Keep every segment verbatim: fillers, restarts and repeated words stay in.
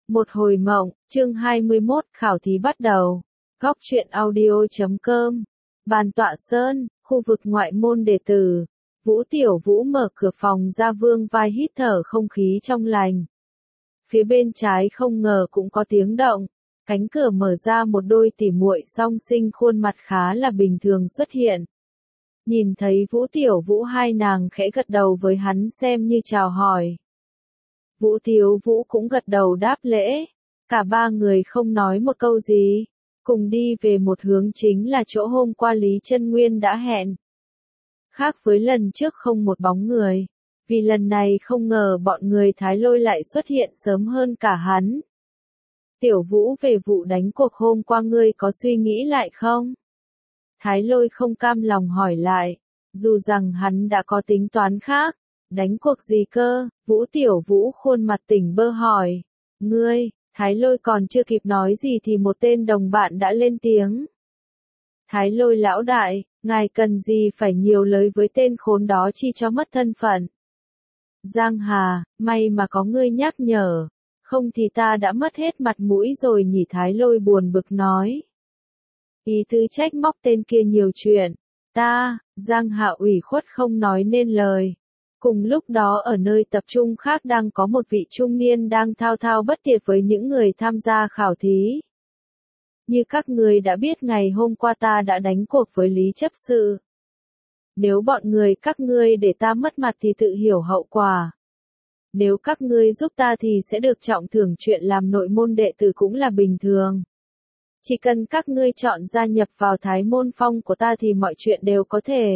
Một hồi mộng, chương hai mươi mốt, khảo thí bắt đầu. Góc truyện audio chấm com. Bàn tọa sơn, khu vực ngoại môn đệ tử. Vũ Tiểu Vũ mở cửa phòng ra vương vai hít thở không khí trong lành. Phía bên trái không ngờ cũng có tiếng động. Cánh cửa mở ra, một đôi tỉ muội song sinh khuôn mặt khá là bình thường xuất hiện. Nhìn thấy Vũ Tiểu Vũ, hai nàng khẽ gật đầu với hắn xem như chào hỏi. Vũ Tiểu Vũ cũng gật đầu đáp lễ. Cả ba người không nói một câu gì, cùng đi về một hướng, chính là chỗ hôm qua Lý Chân Nguyên đã hẹn. Khác với lần trước không một bóng người, vì lần này không ngờ bọn người Thái Lôi lại xuất hiện sớm hơn cả hắn. Tiểu Vũ, về vụ đánh cuộc hôm qua ngươi có suy nghĩ lại không? Thái Lôi không cam lòng hỏi lại, dù rằng hắn đã có tính toán khác. Đánh cuộc gì cơ? Vũ Tiểu Vũ khuôn mặt tỉnh bơ hỏi. Ngươi, Thái Lôi còn chưa kịp nói gì thì một tên đồng bạn đã lên tiếng. Thái Lôi lão đại, ngài cần gì phải nhiều lời với tên khốn đó, chi cho mất thân phận. Giang Hà, may mà có ngươi nhắc nhở, không thì ta đã mất hết mặt mũi rồi nhỉ. Thái Lôi buồn bực nói. Ý tứ trách móc tên kia nhiều chuyện. Ta, Giang Hà ủy khuất không nói nên lời. Cùng lúc đó ở nơi tập trung khác đang có một vị trung niên đang thao thao bất tuyệt với những người tham gia khảo thí. Như các người đã biết, ngày hôm qua ta đã đánh cuộc với Lý chấp sự. Nếu bọn người các ngươi để ta mất mặt thì tự hiểu hậu quả. Nếu các ngươi giúp ta thì sẽ được trọng thưởng, chuyện làm nội môn đệ tử cũng là bình thường. Chỉ cần các ngươi chọn gia nhập vào Thái môn phong của ta thì mọi chuyện đều có thể.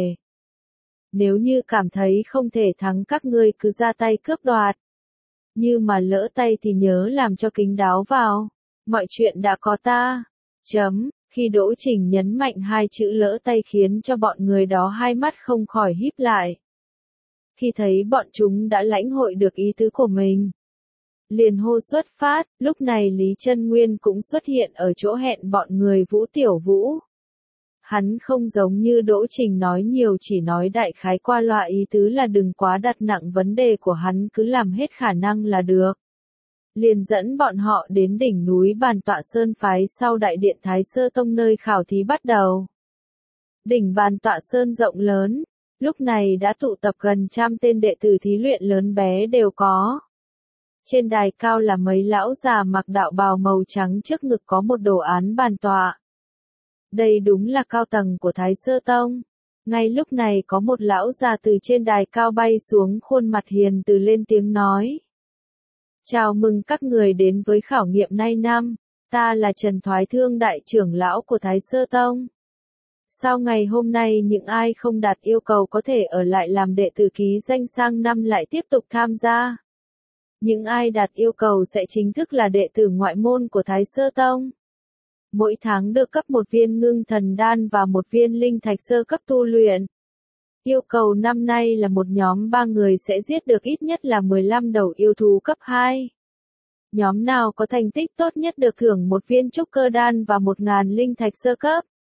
Nếu như cảm thấy không thể thắng, các ngươi cứ ra tay cướp đoạt. Như mà lỡ tay thì nhớ làm cho kín đáo vào. Mọi chuyện đã có ta. Chấm. Khi Đỗ Trình nhấn mạnh hai chữ lỡ tay khiến cho bọn người đó hai mắt không khỏi híp lại. Khi thấy bọn chúng đã lãnh hội được ý tứ của mình, liền hô xuất phát. Lúc này Lý Chân Nguyên cũng xuất hiện ở chỗ hẹn bọn người Vũ Tiểu Vũ. Hắn không giống như Đỗ Trình nói nhiều, chỉ nói đại khái qua loa, ý tứ là đừng quá đặt nặng vấn đề của hắn, cứ làm hết khả năng là được. Liền dẫn bọn họ đến đỉnh núi Bàn Tọa Sơn phái sau đại điện Thái Sơ Tông nơi khảo thí bắt đầu. Đỉnh Bàn Tọa Sơn rộng lớn, lúc này đã tụ tập gần trăm tên đệ tử thí luyện lớn bé đều có. Trên đài cao là mấy lão già mặc đạo bào màu trắng, trước ngực có một đồ án bàn tọa. Đây đúng là cao tầng của Thái Sơ Tông. Ngay lúc này có một lão già từ trên đài cao bay xuống, khuôn mặt hiền từ lên tiếng nói. Chào mừng các người đến với khảo nghiệm nay năm. Ta là Trần Thoái Thương, đại trưởng lão của Thái Sơ Tông. Sau ngày hôm nay, những ai không đạt yêu cầu có thể ở lại làm đệ tử ký danh sang năm lại tiếp tục tham gia. Những ai đạt yêu cầu sẽ chính thức là đệ tử ngoại môn của Thái Sơ Tông. Mỗi tháng được cấp một viên ngưng thần đan và một viên linh thạch sơ cấp tu luyện. Yêu cầu năm nay là một nhóm ba người sẽ giết được ít nhất là mười lăm đầu yêu thú cấp hai. Nhóm nào có thành tích tốt nhất được thưởng một viên trúc cơ đan và một ngàn linh thạch sơ cấp.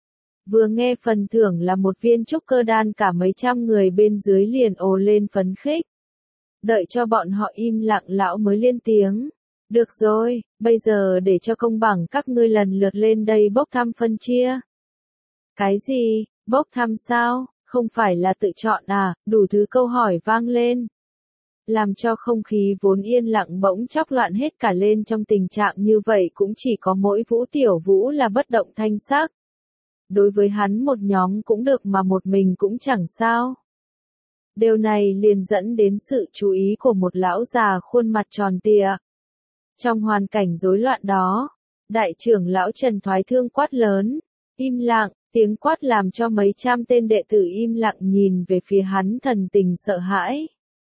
Vừa nghe phần thưởng là một viên trúc cơ đan, cả mấy trăm người bên dưới liền ồ lên phấn khích. Đợi cho bọn họ im lặng, lão mới lên tiếng. Được rồi, bây giờ để cho công bằng, các ngươi lần lượt lên đây bốc thăm phân chia. Cái gì? Bốc thăm sao? Không phải là tự chọn à? Đủ thứ câu hỏi vang lên, làm cho không khí vốn yên lặng bỗng chốc loạn hết cả lên. Trong tình trạng như vậy cũng chỉ có mỗi Vũ Tiểu Vũ là bất động thanh sắc. Đối với hắn một nhóm cũng được mà một mình cũng chẳng sao. Điều này liền dẫn đến sự chú ý của một lão già khuôn mặt tròn tịa. Trong hoàn cảnh rối loạn đó, đại trưởng lão Trần Thoái Thương quát lớn. Im lặng. Tiếng quát làm cho mấy trăm tên đệ tử im lặng nhìn về phía hắn, thần tình sợ hãi.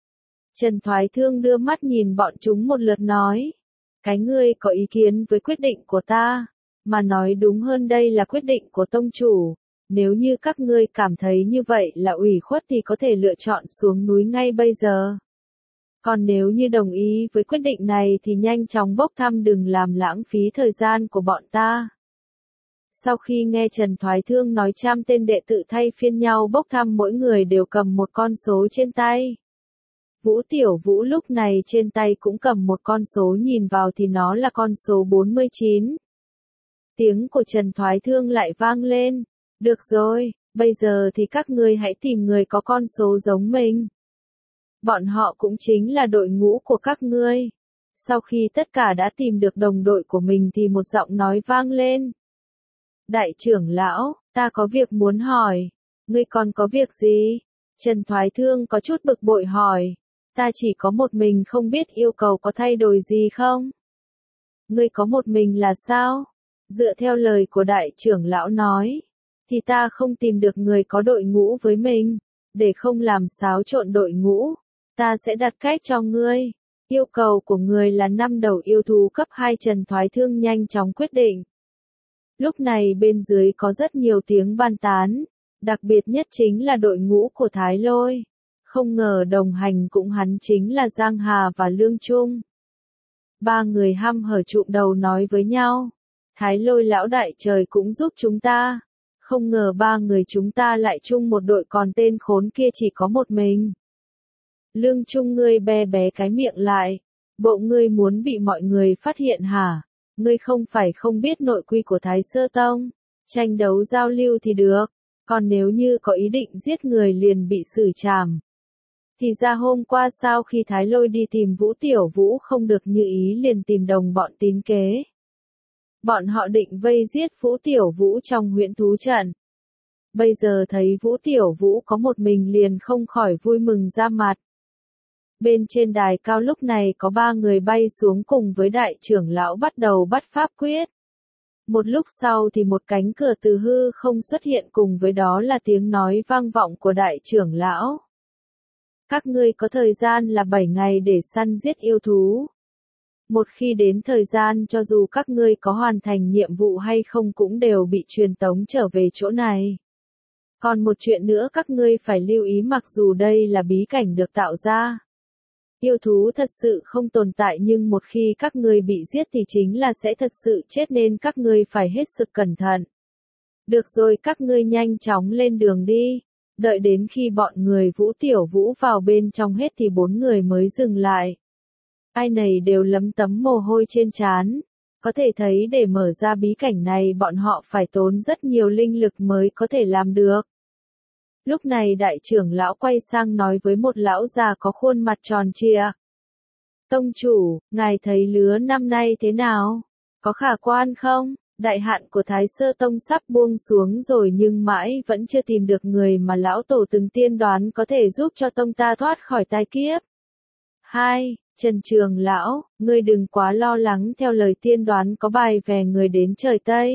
Trần Thoái Thương đưa mắt nhìn bọn chúng một lượt nói. Cái ngươi có ý kiến với quyết định của ta, mà nói đúng hơn đây là quyết định của tông chủ. Nếu như các ngươi cảm thấy như vậy là ủy khuất thì có thể lựa chọn xuống núi ngay bây giờ. Còn nếu như đồng ý với quyết định này thì nhanh chóng bốc thăm, đừng làm lãng phí thời gian của bọn ta. Sau khi nghe Trần Thoái Thương nói, trăm tên đệ tử thay phiên nhau bốc thăm, mỗi người đều cầm một con số trên tay. Vũ Tiểu Vũ lúc này trên tay cũng cầm một con số, nhìn vào thì nó là con số bốn mươi chín. Tiếng của Trần Thoái Thương lại vang lên. Được rồi, bây giờ thì các ngươi hãy tìm người có con số giống mình. Bọn họ cũng chính là đội ngũ của các ngươi. Sau khi tất cả đã tìm được đồng đội của mình thì một giọng nói vang lên. Đại trưởng lão, ta có việc muốn hỏi. Ngươi còn có việc gì? Trần Thoái Thương có chút bực bội hỏi. Ta chỉ có một mình, không biết yêu cầu có thay đổi gì không? Ngươi có một mình là sao? Dựa theo lời của đại trưởng lão nói, thì ta không tìm được người có đội ngũ với mình. Để không làm xáo trộn đội ngũ, ta sẽ đặt cách cho ngươi. Yêu cầu của người là năm đầu yêu thú cấp hai. Trần Thoái Thương nhanh chóng quyết định. Lúc này bên dưới có rất nhiều tiếng bàn tán, đặc biệt nhất chính là đội ngũ của Thái Lôi. Không ngờ đồng hành cùng hắn chính là Giang Hà và Lương Trung. Ba người hăm hở trụm đầu nói với nhau. Thái Lôi lão đại trời cũng giúp chúng ta. Không ngờ ba người chúng ta lại chung một đội, còn tên khốn kia chỉ có một mình. Lương Trung, ngươi bé bé cái miệng lại. Bộ ngươi muốn bị mọi người phát hiện hả? Ngươi không phải không biết nội quy của Thái Sơ Tông. Tranh đấu giao lưu thì được. Còn nếu như có ý định giết người liền bị xử trảm. Thì ra hôm qua sau khi Thái Lôi đi tìm Vũ Tiểu Vũ không được như ý liền tìm đồng bọn tín kế. Bọn họ định vây giết Vũ Tiểu Vũ trong huyễn thú trận. Bây giờ thấy Vũ Tiểu Vũ có một mình liền không khỏi vui mừng ra mặt. Bên trên đài cao lúc này có ba người bay xuống cùng với đại trưởng lão bắt đầu bắt pháp quyết. Một lúc sau thì một cánh cửa từ hư không xuất hiện, cùng với đó là tiếng nói vang vọng của đại trưởng lão. Các ngươi có thời gian là bảy ngày để săn giết yêu thú. Một khi đến thời gian, cho dù các ngươi có hoàn thành nhiệm vụ hay không cũng đều bị truyền tống trở về chỗ này. Còn một chuyện nữa các ngươi phải lưu ý, mặc dù đây là bí cảnh được tạo ra. Yêu thú thật sự không tồn tại, nhưng một khi các ngươi bị giết thì chính là sẽ thật sự chết, nên các ngươi phải hết sức cẩn thận. Được rồi, các ngươi nhanh chóng lên đường đi. Đợi đến khi bọn người Vũ Tiểu Vũ vào bên trong hết thì bốn người mới dừng lại. Ai nấy đều lấm tấm mồ hôi trên trán. Có thể thấy để mở ra bí cảnh này bọn họ phải tốn rất nhiều linh lực mới có thể làm được. Lúc này đại trưởng lão quay sang nói với một lão già có khuôn mặt tròn trịa. Tông chủ, ngài thấy lứa năm nay thế nào? Có khả quan không? Đại hạn của Thái Sơ Tông sắp buông xuống rồi nhưng mãi vẫn chưa tìm được người mà lão tổ từng tiên đoán có thể giúp cho tông ta thoát khỏi tai kiếp. Hai, Trần Trường Lão, ngươi đừng quá lo lắng, theo lời tiên đoán có bài về người đến trời Tây.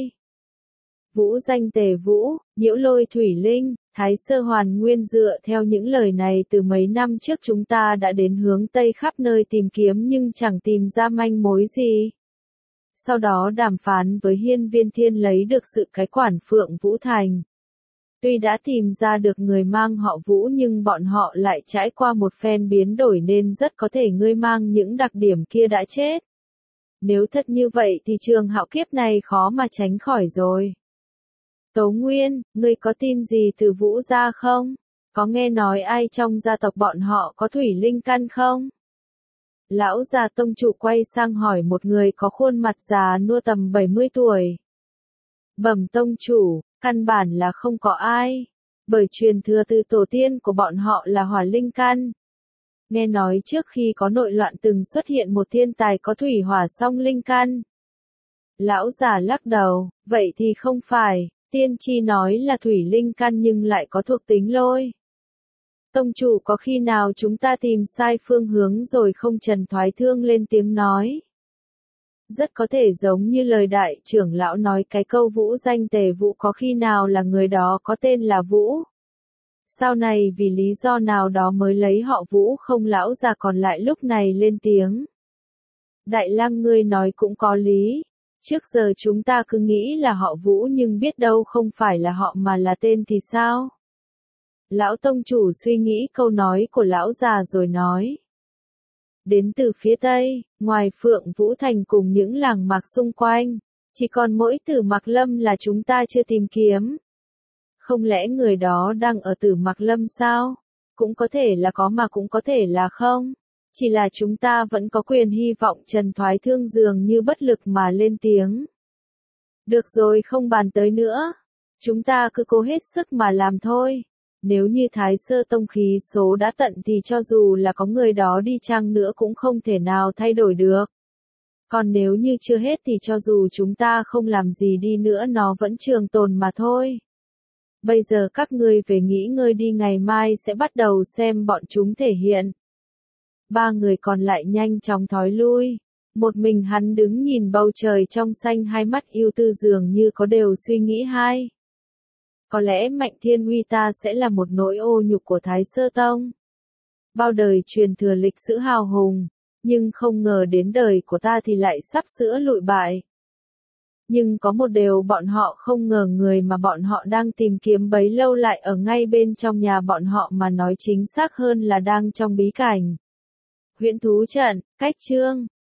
Vũ Danh Tề Vũ, Nhiễu Lôi Thủy Linh, Thái Sơ Hoàn Nguyên, dựa theo những lời này từ mấy năm trước chúng ta đã đến hướng Tây khắp nơi tìm kiếm nhưng chẳng tìm ra manh mối gì. Sau đó đàm phán với Hiên Viên Thiên lấy được sự cái quản Phượng Vũ Thành. Tuy đã tìm ra được người mang họ Vũ nhưng bọn họ lại trải qua một phen biến đổi nên rất có thể người mang những đặc điểm kia đã chết. Nếu thật như vậy thì trường hạo kiếp này khó mà tránh khỏi rồi. Tố Nguyên, ngươi có tin gì từ Vũ gia không? Có nghe nói ai trong gia tộc bọn họ có thủy linh căn không? Lão già tông chủ quay sang hỏi một người có khuôn mặt già nua tầm bảy mươi tuổi. Bẩm tông chủ, căn bản là không có ai. Bởi truyền thừa từ tổ tiên của bọn họ là hỏa linh căn. Nghe nói trước khi có nội loạn từng xuất hiện một thiên tài có thủy hỏa song linh căn. Lão già lắc đầu, vậy thì không phải, tiên tri nói là thủy linh căn nhưng lại có thuộc tính lôi. Tông chủ, có khi nào chúng ta tìm sai phương hướng rồi không? Trần Thoái Thương lên tiếng nói. Rất có thể giống như lời đại trưởng lão nói, cái câu Vũ Danh Tề Vũ có khi nào là người đó có tên là Vũ. Sau này vì lý do nào đó mới lấy họ Vũ không? Lão già còn lại lúc này lên tiếng. Đại lang, ngươi nói cũng có lý. Trước giờ chúng ta cứ nghĩ là họ Vũ nhưng biết đâu không phải là họ mà là tên thì sao? Lão tông chủ suy nghĩ câu nói của lão già rồi nói. Đến từ phía Tây, ngoài Phượng Vũ Thành cùng những làng mạc xung quanh, chỉ còn mỗi Tử Mạc Lâm là chúng ta chưa tìm kiếm. Không lẽ người đó đang ở Tử Mạc Lâm sao? Cũng có thể là có mà cũng có thể là không. Chỉ là chúng ta vẫn có quyền hy vọng Trần Thoái Thương dường như bất lực mà lên tiếng. Được rồi, không bàn tới nữa. Chúng ta cứ cố hết sức mà làm thôi. Nếu như Thái Sơ Tông khí số đã tận thì cho dù là có người đó đi chăng nữa cũng không thể nào thay đổi được. Còn nếu như chưa hết thì cho dù chúng ta không làm gì đi nữa nó vẫn trường tồn mà thôi. Bây giờ các ngươi về nghỉ ngơi đi, ngày mai sẽ bắt đầu xem bọn chúng thể hiện. Ba người còn lại nhanh chóng thói lui. Một mình hắn đứng nhìn bầu trời trong xanh, hai mắt ưu tư dường như có đều suy nghĩ hai. Có lẽ Mạnh Thiên Uy ta sẽ là một nỗi ô nhục của Thái Sơ Tông. Bao đời truyền thừa lịch sử hào hùng, nhưng không ngờ đến đời của ta thì lại sắp sửa lụi bại. Nhưng có một điều bọn họ không ngờ, người mà bọn họ đang tìm kiếm bấy lâu lại ở ngay bên trong nhà bọn họ, mà nói chính xác hơn là đang trong bí cảnh. Huyễn thú trận, cách chương